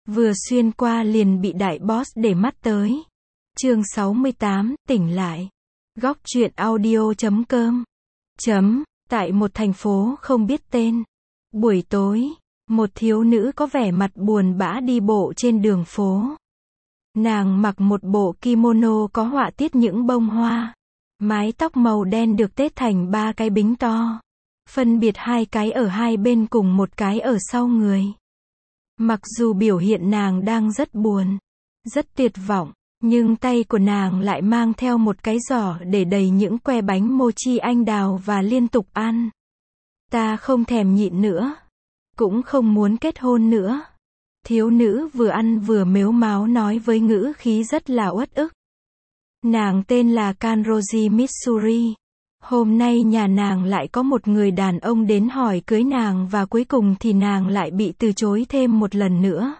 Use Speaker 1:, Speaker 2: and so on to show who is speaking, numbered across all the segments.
Speaker 1: Vừa xuyên qua liền bị đại boss để mắt tới. Chương 68, tỉnh lại. Góc truyện audio.com. Tại một thành phố không biết tên. Buổi tối, một thiếu nữ có vẻ mặt buồn bã đi bộ trên đường phố. Nàng mặc một bộ kimono có họa tiết những bông hoa. Mái tóc màu đen được tết thành 3 cái bính to. Phân biệt 2 cái ở hai bên cùng một cái ở sau người. Mặc dù biểu hiện nàng đang rất buồn, rất tuyệt vọng, nhưng tay của nàng lại mang theo một cái giỏ để đầy những que bánh mochi anh đào và liên tục ăn. Ta không thèm nhịn nữa. Cũng không muốn kết hôn nữa. Thiếu nữ vừa ăn vừa mếu máo nói với ngữ khí rất là uất ức. Nàng tên là Kanroji Mitsuri. Hôm nay nhà nàng lại có một người đàn ông đến hỏi cưới nàng và cuối cùng thì nàng lại bị từ chối thêm một lần nữa.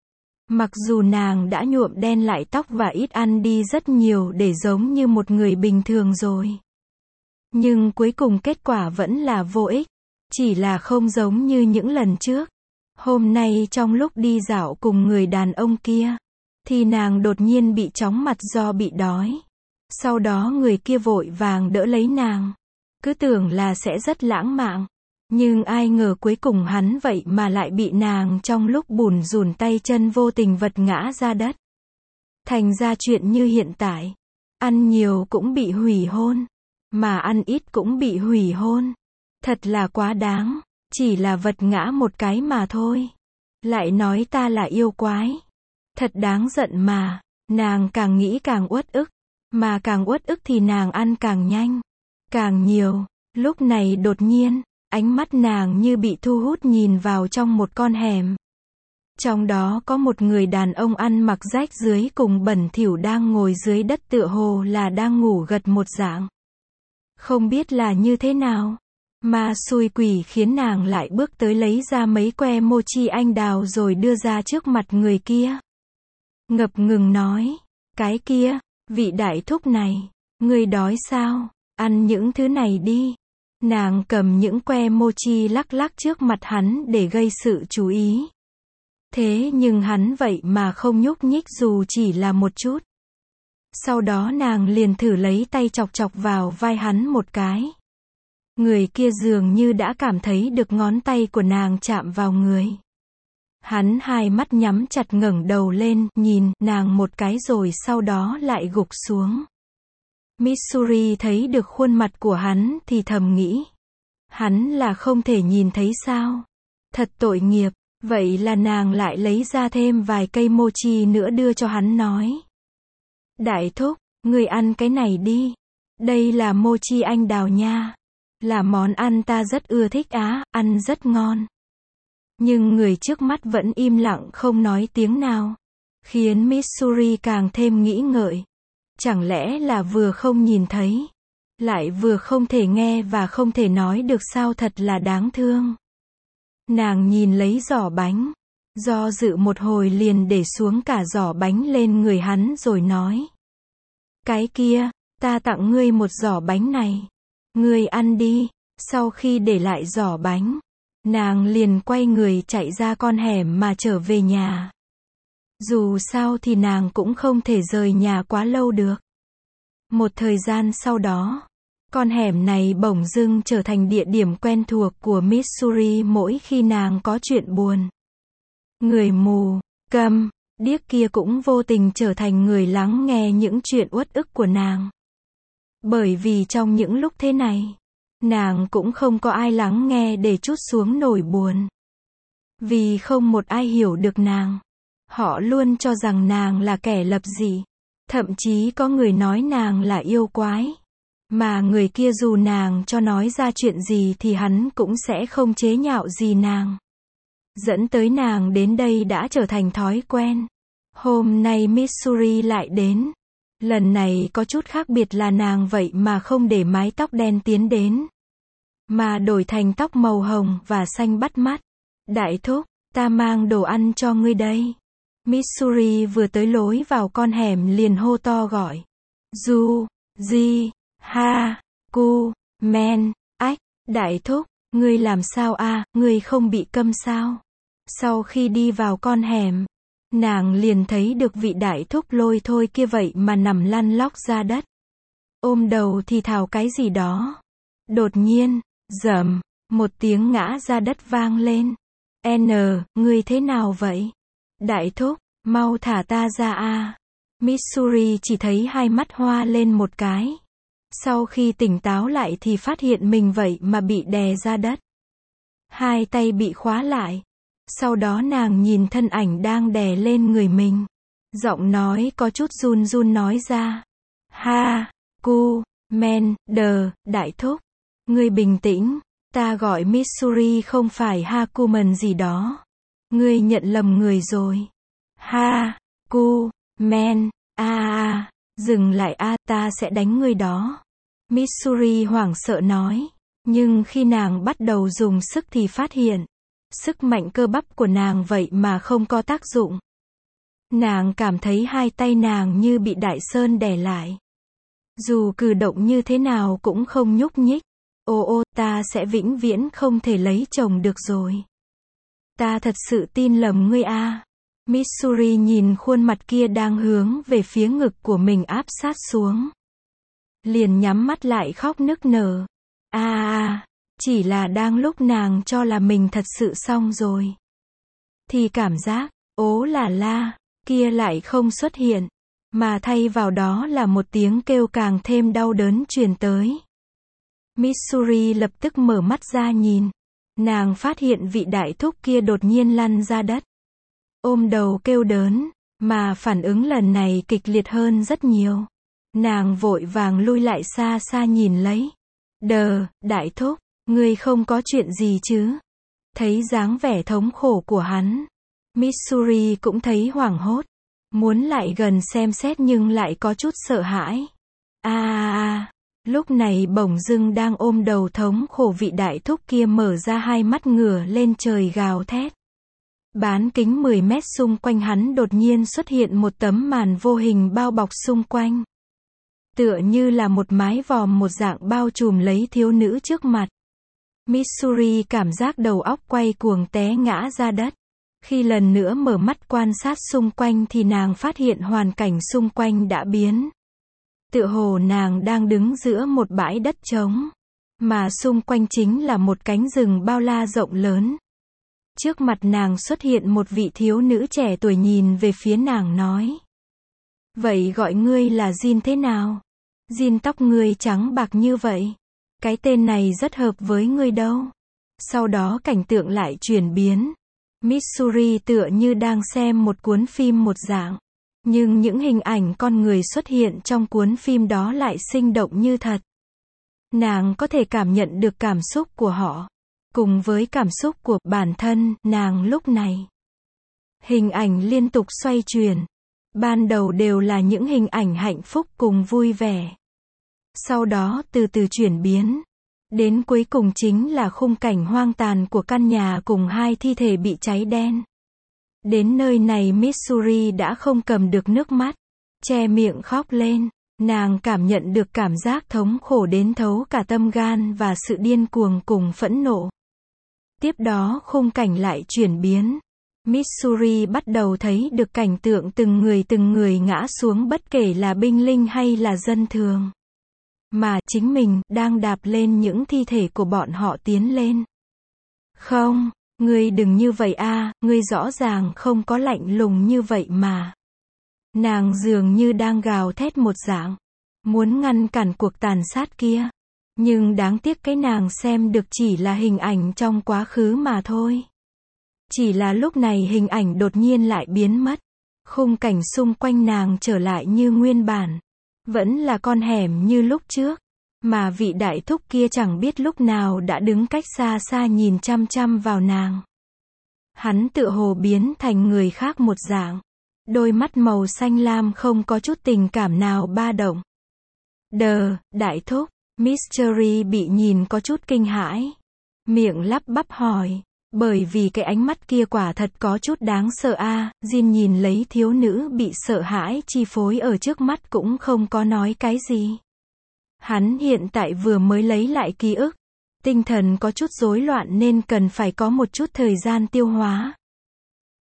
Speaker 1: Mặc dù nàng đã nhuộm đen lại tóc và ít ăn đi rất nhiều để giống như một người bình thường rồi. Nhưng cuối cùng kết quả vẫn là vô ích. Chỉ là không giống như những lần trước. Hôm nay trong lúc đi dạo cùng người đàn ông kia, thì nàng đột nhiên bị chóng mặt do bị đói. Sau đó người kia vội vàng đỡ lấy nàng. Cứ tưởng là sẽ rất lãng mạn. Nhưng ai ngờ cuối cùng hắn vậy mà lại bị nàng trong lúc bủn rủn tay chân vô tình vật ngã ra đất. Thành ra chuyện như hiện tại. Ăn nhiều cũng bị hủy hôn. Mà ăn ít cũng bị hủy hôn. Thật là quá đáng. Chỉ là vật ngã một cái mà thôi. Lại nói ta là yêu quái. Thật đáng giận mà. Nàng càng nghĩ càng uất ức. Mà càng uất ức thì nàng ăn càng nhanh. Càng nhiều. Lúc này đột nhiên, ánh mắt nàng như bị thu hút nhìn vào trong một con hẻm. Trong đó có một người đàn ông ăn mặc rách rưới cùng bẩn thỉu đang ngồi dưới đất tựa hồ là đang ngủ gật một dạng. Không biết là như thế nào. Mà xui quỷ khiến nàng lại bước tới lấy ra mấy que mochi anh đào rồi đưa ra trước mặt người kia. Ngập ngừng nói. Cái kia, vị đại thúc này, ngươi đói sao? Ăn những thứ này đi. Nàng cầm những que mochi lắc lắc trước mặt hắn để gây sự chú ý. Thế nhưng hắn vậy mà không nhúc nhích dù chỉ là một chút. Sau đó nàng liền thử lấy tay chọc chọc vào vai hắn một cái. Người kia dường như đã cảm thấy được ngón tay của nàng chạm vào người. Hắn hai mắt nhắm chặt ngẩng đầu lên, nhìn nàng một cái rồi sau đó lại gục xuống. Mitsuri thấy được khuôn mặt của hắn thì thầm nghĩ. Hắn là không thể nhìn thấy sao? Thật tội nghiệp. Vậy là nàng lại lấy ra thêm vài cây mochi nữa đưa cho hắn nói. Đại thúc, ngươi ăn cái này đi. Đây là mochi anh đào nha. Là món ăn ta rất ưa thích á, ăn rất ngon. Nhưng người trước mắt vẫn im lặng không nói tiếng nào. Khiến Mitsuri càng thêm nghĩ ngợi. Chẳng lẽ là vừa không nhìn thấy, lại vừa không thể nghe và không thể nói được sao, thật là đáng thương. Nàng nhìn lấy giỏ bánh. Do dự một hồi liền để xuống cả giỏ bánh lên người hắn rồi nói. Cái kia, ta tặng ngươi một giỏ bánh này. Ngươi ăn đi. Sau khi để lại giỏ bánh, nàng liền quay người chạy ra con hẻm mà trở về nhà. Dù sao thì nàng cũng không thể rời nhà quá lâu được. Một thời gian sau đó, con hẻm này bỗng dưng trở thành địa điểm quen thuộc của Mitsuri mỗi khi nàng có chuyện buồn. Người mù, câm, điếc kia cũng vô tình trở thành người lắng nghe những chuyện uất ức của nàng. Bởi vì trong những lúc thế này, nàng cũng không có ai lắng nghe để trút xuống nỗi buồn. Vì không một ai hiểu được nàng. Họ luôn cho rằng nàng là kẻ lập dị. Thậm chí có người nói nàng là yêu quái. Mà người kia dù nàng cho nói ra chuyện gì thì hắn cũng sẽ không chế nhạo gì nàng. Dẫn tới nàng đến đây đã trở thành thói quen. Hôm nay Mitsuri lại đến. Lần này có chút khác biệt là nàng vậy mà không để mái tóc đen tiến đến. Mà đổi thành tóc màu hồng và xanh bắt mắt. Đại thúc, ta mang đồ ăn cho ngươi đây. Mitsuri vừa tới lối vào con hẻm liền hô to gọi. Du, Ji, Ha, Ku, Men, Ách, đại thúc, ngươi làm sao a? Ngươi không bị câm sao? Sau khi đi vào con hẻm, nàng liền thấy được vị đại thúc lôi thôi kia vậy mà nằm lăn lóc ra đất. Ôm đầu thì thào cái gì đó. Đột nhiên, rầm, một tiếng ngã ra đất vang lên. Ngươi thế nào vậy? Đại thúc, mau thả ta ra a. Missouri chỉ thấy hai mắt hoa lên một cái. Sau khi tỉnh táo lại thì phát hiện mình vậy mà bị đè ra đất. Hai tay bị khóa lại. Sau đó nàng nhìn thân ảnh đang đè lên người mình. Giọng nói có chút run run nói ra. Ha, cu, men, đại thúc. Ngươi bình tĩnh, ta gọi Missouri không phải Hakuman gì đó. Ngươi nhận lầm người rồi. Ha, cu, men, dừng lại ta sẽ đánh ngươi đó. Missouri hoảng sợ nói. Nhưng khi nàng bắt đầu dùng sức thì phát hiện, sức mạnh cơ bắp của nàng vậy mà không có tác dụng. Nàng cảm thấy hai tay nàng như bị đại sơn đè lại. Dù cử động như thế nào cũng không nhúc nhích. Ta sẽ vĩnh viễn không thể lấy chồng được rồi. Ta thật sự tin lầm ngươi a. Missouri nhìn khuôn mặt kia đang hướng về phía ngực của mình áp sát xuống. Liền nhắm mắt lại khóc nức nở. Chỉ là đang lúc nàng cho là mình thật sự xong rồi. Thì cảm giác, kia lại không xuất hiện. Mà thay vào đó là một tiếng kêu càng thêm đau đớn truyền tới. Missouri lập tức mở mắt ra nhìn. Nàng phát hiện vị đại thúc kia đột nhiên lăn ra đất. Ôm đầu kêu đớn, mà phản ứng lần này kịch liệt hơn rất nhiều. Nàng vội vàng lui lại xa xa nhìn lấy. Đại thúc, ngươi không có chuyện gì chứ? Thấy dáng vẻ thống khổ của hắn, Missouri cũng thấy hoảng hốt. Muốn lại gần xem xét nhưng lại có chút sợ hãi. Lúc này bỗng dưng đang ôm đầu thống khổ vị đại thúc kia mở ra hai mắt ngửa lên trời gào thét. Bán kính 10 mét xung quanh hắn đột nhiên xuất hiện một tấm màn vô hình bao bọc xung quanh. Tựa như là một mái vòm một dạng bao trùm lấy thiếu nữ trước mặt. Missouri cảm giác đầu óc quay cuồng té ngã ra đất. Khi lần nữa mở mắt quan sát xung quanh thì nàng phát hiện hoàn cảnh xung quanh đã biến. Tựa hồ nàng đang đứng giữa một bãi đất trống. Mà xung quanh chính là một cánh rừng bao la rộng lớn. Trước mặt nàng xuất hiện một vị thiếu nữ trẻ tuổi nhìn về phía nàng nói. Vậy gọi ngươi là Jin thế nào? Jin tóc ngươi trắng bạc như vậy. Cái tên này rất hợp với ngươi đâu. Sau đó cảnh tượng lại chuyển biến. Missouri tựa như đang xem một cuốn phim một dạng. Nhưng những hình ảnh con người xuất hiện trong cuốn phim đó lại sinh động như thật. Nàng có thể cảm nhận được cảm xúc của họ. Cùng với cảm xúc của bản thân nàng lúc này. Hình ảnh liên tục xoay chuyển. Ban đầu đều là những hình ảnh hạnh phúc cùng vui vẻ. Sau đó từ từ chuyển biến. Đến cuối cùng chính là khung cảnh hoang tàn của căn nhà cùng hai thi thể bị cháy đen. Đến nơi này Missouri đã không cầm được nước mắt. Che miệng khóc lên. Nàng cảm nhận được cảm giác thống khổ đến thấu cả tâm gan và sự điên cuồng cùng phẫn nộ. Tiếp đó khung cảnh lại chuyển biến. Missouri bắt đầu thấy được cảnh tượng từng người ngã xuống bất kể là binh linh hay là dân thường. Mà chính mình đang đạp lên những thi thể của bọn họ tiến lên. Không, ngươi đừng như vậy ngươi rõ ràng không có lạnh lùng như vậy mà. Nàng dường như đang gào thét một dạng. Muốn ngăn cản cuộc tàn sát kia. Nhưng đáng tiếc cái nàng xem được chỉ là hình ảnh trong quá khứ mà thôi. Chỉ là lúc này hình ảnh đột nhiên lại biến mất. Khung cảnh xung quanh nàng trở lại như nguyên bản. Vẫn là con hẻm như lúc trước. Mà vị đại thúc kia chẳng biết lúc nào đã đứng cách xa xa nhìn chăm chăm vào nàng. Hắn tựa hồ biến thành người khác một dạng. Đôi mắt màu xanh lam không có chút tình cảm nào ba động. Đại thúc. Missouri bị nhìn có chút kinh hãi. Miệng lắp bắp hỏi. Bởi vì cái ánh mắt kia quả thật có chút đáng sợ Jin nhìn lấy thiếu nữ bị sợ hãi chi phối ở trước mắt cũng không có nói cái gì. Hắn hiện tại vừa mới lấy lại ký ức. Tinh thần có chút rối loạn nên cần phải có một chút thời gian tiêu hóa.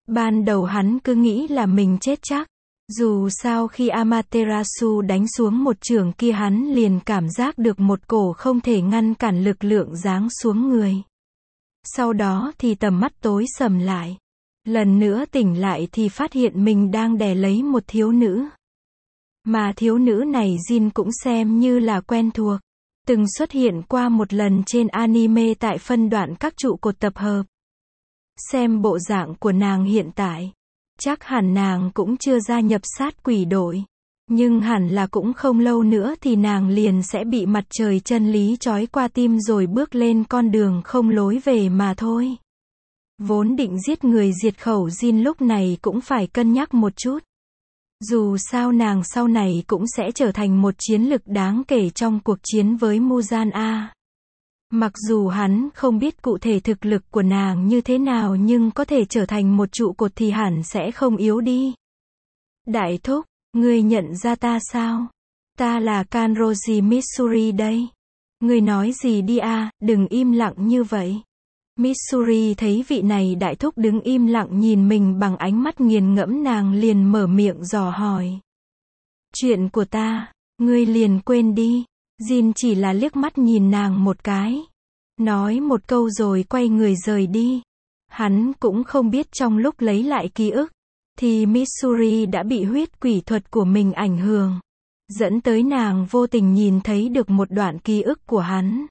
Speaker 1: Ban đầu hắn cứ nghĩ là mình chết chắc. Dù sao khi Amaterasu đánh xuống một chưởng kia hắn liền cảm giác được một cổ không thể ngăn cản lực lượng giáng xuống người. Sau đó thì tầm mắt tối sầm lại. Lần nữa tỉnh lại thì phát hiện mình đang đè lấy một thiếu nữ. Mà thiếu nữ này Jin cũng xem như là quen thuộc. Từng xuất hiện qua một lần trên anime tại phân đoạn các trụ cột tập hợp. Xem bộ dạng của nàng hiện tại. Chắc hẳn nàng cũng chưa gia nhập sát quỷ đội. Nhưng hẳn là cũng không lâu nữa thì nàng liền sẽ bị mặt trời chân lý trói qua tim rồi bước lên con đường không lối về mà thôi. Vốn định giết người diệt khẩu Jin lúc này cũng phải cân nhắc một chút. Dù sao nàng sau này cũng sẽ trở thành một chiến lực đáng kể trong cuộc chiến với Muzan A. Mặc dù hắn không biết cụ thể thực lực của nàng như thế nào nhưng có thể trở thành một trụ cột thì hẳn sẽ không yếu đi. Đại thúc, ngươi nhận ra ta sao? Ta là Kanroji Mitsuri đây. Ngươi nói gì đi a, đừng im lặng như vậy. Mitsuri thấy vị này đại thúc đứng im lặng nhìn mình bằng ánh mắt nghiền ngẫm nàng liền mở miệng dò hỏi. Chuyện của ta, ngươi liền quên đi. Jin chỉ là liếc mắt nhìn nàng một cái. Nói một câu rồi quay người rời đi. Hắn cũng không biết trong lúc lấy lại ký ức, thì Mitsuri đã bị huyết quỷ thuật của mình ảnh hưởng. Dẫn tới nàng vô tình nhìn thấy được một đoạn ký ức của hắn.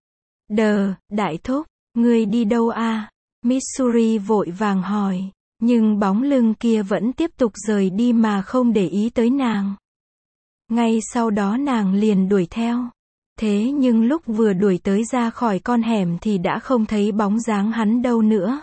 Speaker 1: Đại thúc, ngươi đi đâu a? Mitsuri vội vàng hỏi. Nhưng bóng lưng kia vẫn tiếp tục rời đi mà không để ý tới nàng. Ngay sau đó nàng liền đuổi theo. Thế nhưng lúc vừa đuổi tới ra khỏi con hẻm thì đã không thấy bóng dáng hắn đâu nữa.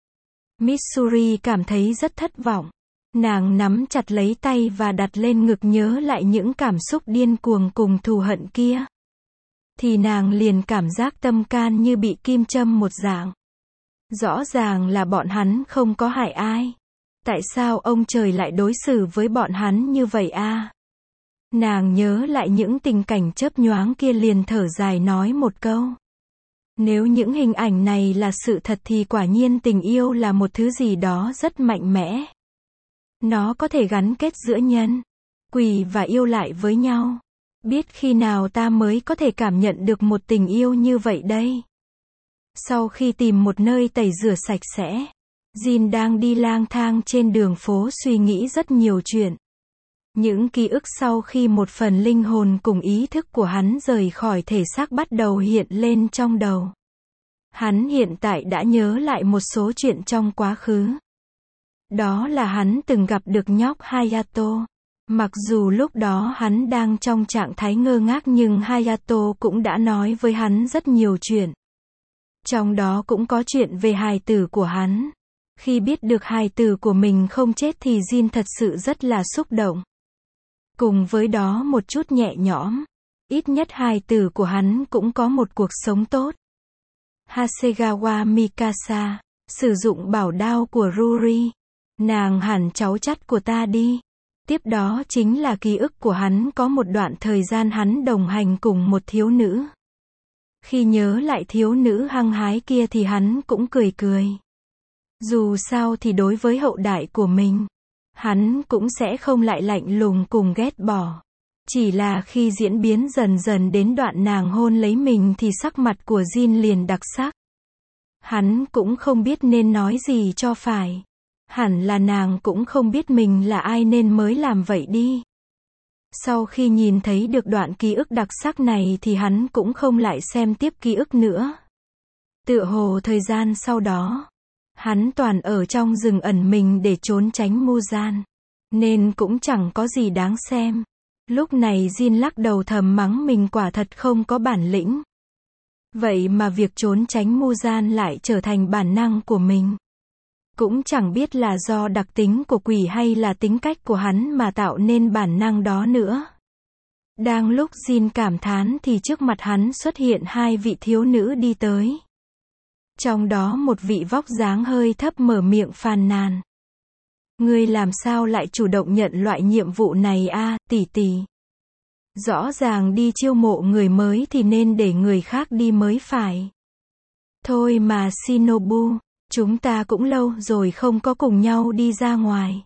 Speaker 1: Mitsuri cảm thấy rất thất vọng. Nàng nắm chặt lấy tay và đặt lên ngực nhớ lại những cảm xúc điên cuồng cùng thù hận kia. Thì nàng liền cảm giác tâm can như bị kim châm một dạng. Rõ ràng là bọn hắn không có hại ai. Tại sao ông trời lại đối xử với bọn hắn như vậy a? Nàng nhớ lại những tình cảnh chớp nhoáng kia liền thở dài nói một câu. Nếu những hình ảnh này là sự thật thì quả nhiên tình yêu là một thứ gì đó rất mạnh mẽ. Nó có thể gắn kết giữa nhân, quỷ và yêu lại với nhau. Biết khi nào ta mới có thể cảm nhận được một tình yêu như vậy đây? Sau khi tìm một nơi tẩy rửa sạch sẽ, Jin đang đi lang thang trên đường phố suy nghĩ rất nhiều chuyện. Những ký ức sau khi một phần linh hồn cùng ý thức của hắn rời khỏi thể xác bắt đầu hiện lên trong đầu. Hắn hiện tại đã nhớ lại một số chuyện trong quá khứ. Đó là hắn từng gặp được nhóc Hayato. Mặc dù lúc đó hắn đang trong trạng thái ngơ ngác nhưng Hayato cũng đã nói với hắn rất nhiều chuyện. Trong đó cũng có chuyện về hài tử của hắn. Khi biết được hài tử của mình không chết thì Jin thật sự rất là xúc động. Cùng với đó một chút nhẹ nhõm. Ít nhất hài tử của hắn cũng có một cuộc sống tốt. Hasegawa Mikasa, sử dụng bảo đao của Ruri. Nàng hẳn cháu chắt của ta đi. Tiếp đó chính là ký ức của hắn có một đoạn thời gian hắn đồng hành cùng một thiếu nữ. Khi nhớ lại thiếu nữ hăng hái kia thì hắn cũng cười cười. Dù sao thì đối với hậu đại của mình, hắn cũng sẽ không lại lạnh lùng cùng ghét bỏ. Chỉ là khi diễn biến dần dần đến đoạn nàng hôn lấy mình thì sắc mặt của Jin liền đặc sắc. Hắn cũng không biết nên nói gì cho phải. Hẳn là nàng cũng không biết mình là ai nên mới làm vậy đi. Sau khi nhìn thấy được đoạn ký ức đặc sắc này thì hắn cũng không lại xem tiếp ký ức nữa. Tựa hồ thời gian sau đó, hắn toàn ở trong rừng ẩn mình để trốn tránh Muzan. Nên cũng chẳng có gì đáng xem. Lúc này Jin lắc đầu thầm mắng mình quả thật không có bản lĩnh. Vậy mà việc trốn tránh Muzan lại trở thành bản năng của mình. Cũng chẳng biết là do đặc tính của quỷ hay là tính cách của hắn mà tạo nên bản năng đó nữa. Đang lúc Jin cảm thán thì trước mặt hắn xuất hiện hai vị thiếu nữ đi tới. Trong đó một vị vóc dáng hơi thấp mở miệng phàn nàn. Ngươi làm sao lại chủ động nhận loại nhiệm vụ này a, tỷ tỷ? Rõ ràng đi chiêu mộ người mới thì nên để người khác đi mới phải. Thôi mà Shinobu, Chúng ta cũng lâu rồi không có cùng nhau đi ra ngoài.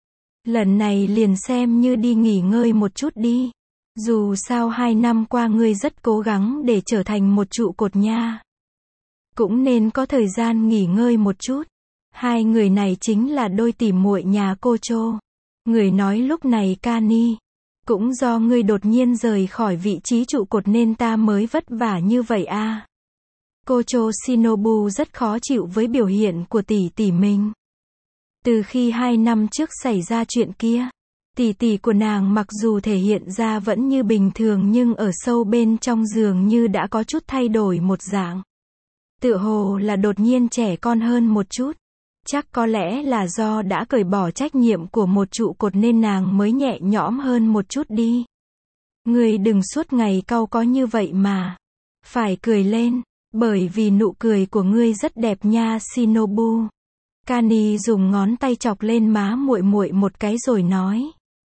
Speaker 1: Lần này liền xem như đi nghỉ ngơi một chút đi. Dù sao 2 năm qua ngươi rất cố gắng để trở thành một trụ cột nha. Cũng nên có thời gian nghỉ ngơi một chút. Hai người này chính là đôi tỉ muội nhà cô Chô. Người nói lúc này Kani. Cũng do ngươi đột nhiên rời khỏi vị trí trụ cột nên ta mới vất vả như vậy a. Cô Chô Shinobu rất khó chịu với biểu hiện của tỷ tỷ mình. Từ khi 2 năm trước xảy ra chuyện kia, tỷ tỷ của nàng mặc dù thể hiện ra vẫn như bình thường nhưng ở sâu bên trong dường như đã có chút thay đổi một dạng. Tựa hồ là đột nhiên trẻ con hơn một chút. Chắc có lẽ là do đã cởi bỏ trách nhiệm của một trụ cột nên nàng mới nhẹ nhõm hơn một chút đi. Ngươi đừng suốt ngày cau có như vậy mà. Phải cười lên, bởi vì nụ cười của ngươi rất đẹp nha Shinobu. Kani dùng ngón tay chọc lên má muội muội một cái rồi nói.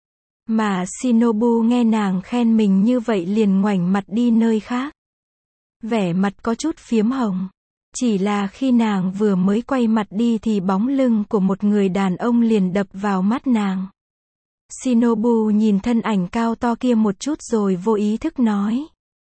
Speaker 1: Mà Shinobu nghe nàng khen mình như vậy liền ngoảnh mặt đi nơi khác. Vẻ mặt có chút phiếm hồng. Chỉ là khi nàng vừa mới quay mặt đi thì bóng lưng của một người đàn ông liền đập vào mắt nàng. Shinobu nhìn thân ảnh cao to kia một chút rồi vô ý thức nói.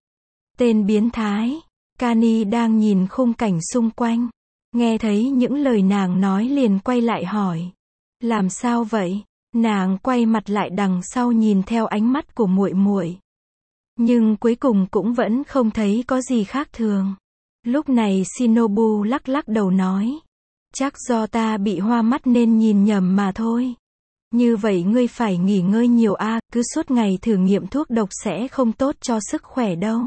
Speaker 1: Tên biến thái. Kani đang nhìn khung cảnh xung quanh. Nghe thấy những lời nàng nói liền quay lại hỏi. Làm sao vậy? Nàng quay mặt lại đằng sau nhìn theo ánh mắt của muội muội. Nhưng cuối cùng cũng vẫn không thấy có gì khác thường. Lúc này Shinobu lắc lắc đầu nói. Chắc do ta bị hoa mắt nên nhìn nhầm mà thôi. Như vậy ngươi phải nghỉ ngơi nhiều a, cứ suốt ngày thử nghiệm thuốc độc sẽ không tốt cho sức khỏe đâu.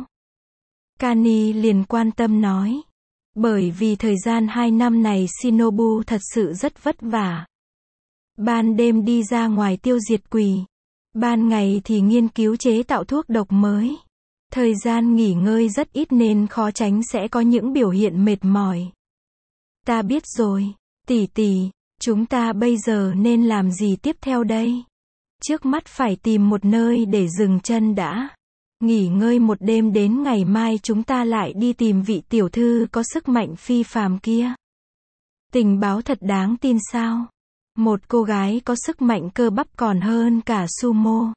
Speaker 1: Kani liền quan tâm nói. Bởi vì thời gian 2 năm này Shinobu thật sự rất vất vả. Ban đêm đi ra ngoài tiêu diệt quỷ. Ban ngày thì nghiên cứu chế tạo thuốc độc mới. Thời gian nghỉ ngơi rất ít nên khó tránh sẽ có những biểu hiện mệt mỏi. Ta biết rồi, tỷ tỷ, chúng ta bây giờ nên làm gì tiếp theo đây? Trước mắt phải tìm một nơi để dừng chân đã. Nghỉ ngơi một đêm đến ngày mai chúng ta lại đi tìm vị tiểu thư có sức mạnh phi phàm kia. Tình báo thật đáng tin sao? Một cô gái có sức mạnh cơ bắp còn hơn cả sumo.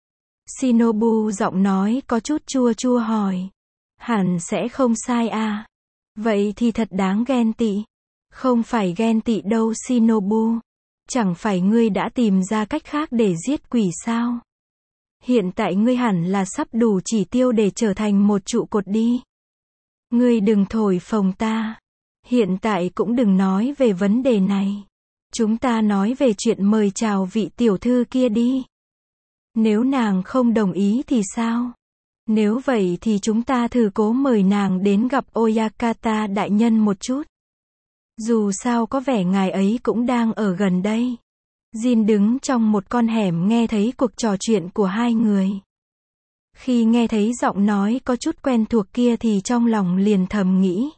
Speaker 1: Shinobu giọng nói có chút chua chua hỏi. Hẳn sẽ không sai à? Vậy thì thật đáng ghen tị. Không phải ghen tị đâu Shinobu. Chẳng phải ngươi đã tìm ra cách khác để giết quỷ sao? Hiện tại ngươi hẳn là sắp đủ chỉ tiêu để trở thành một trụ cột đi. Ngươi đừng thổi phồng ta. Hiện tại cũng đừng nói về vấn đề này. Chúng ta nói về chuyện mời chào vị tiểu thư kia đi. Nếu nàng không đồng ý thì sao? Nếu vậy thì chúng ta thử cố mời nàng đến gặp Oyakata đại nhân một chút. Dù sao có vẻ ngài ấy cũng đang ở gần đây. Jin đứng trong một con hẻm nghe thấy cuộc trò chuyện của hai người. Khi nghe thấy giọng nói có chút quen thuộc kia thì trong lòng liền thầm nghĩ.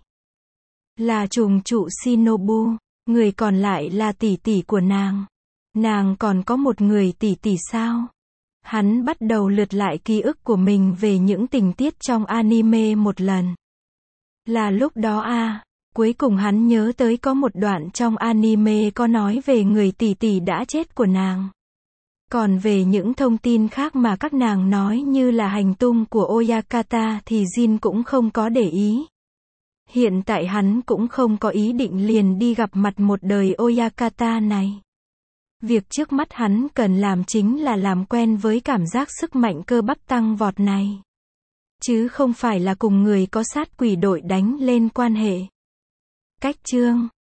Speaker 1: Là trùng trụ Shinobu, người còn lại là tỷ tỷ của nàng. Nàng còn có một người tỷ tỷ sao? Hắn bắt đầu lượt lại ký ức của mình về những tình tiết trong anime một lần. Là lúc đó cuối cùng hắn nhớ tới có một đoạn trong anime có nói về người tỷ tỷ đã chết của nàng. Còn về những thông tin khác mà các nàng nói như là hành tung của Oyakata thì Jin cũng không có để ý. Hiện tại hắn cũng không có ý định liền đi gặp mặt một đời Oyakata này. Việc trước mắt hắn cần làm chính là làm quen với cảm giác sức mạnh cơ bắp tăng vọt này. Chứ không phải là cùng người có sát quỷ đội đánh lên quan hệ. Cách chương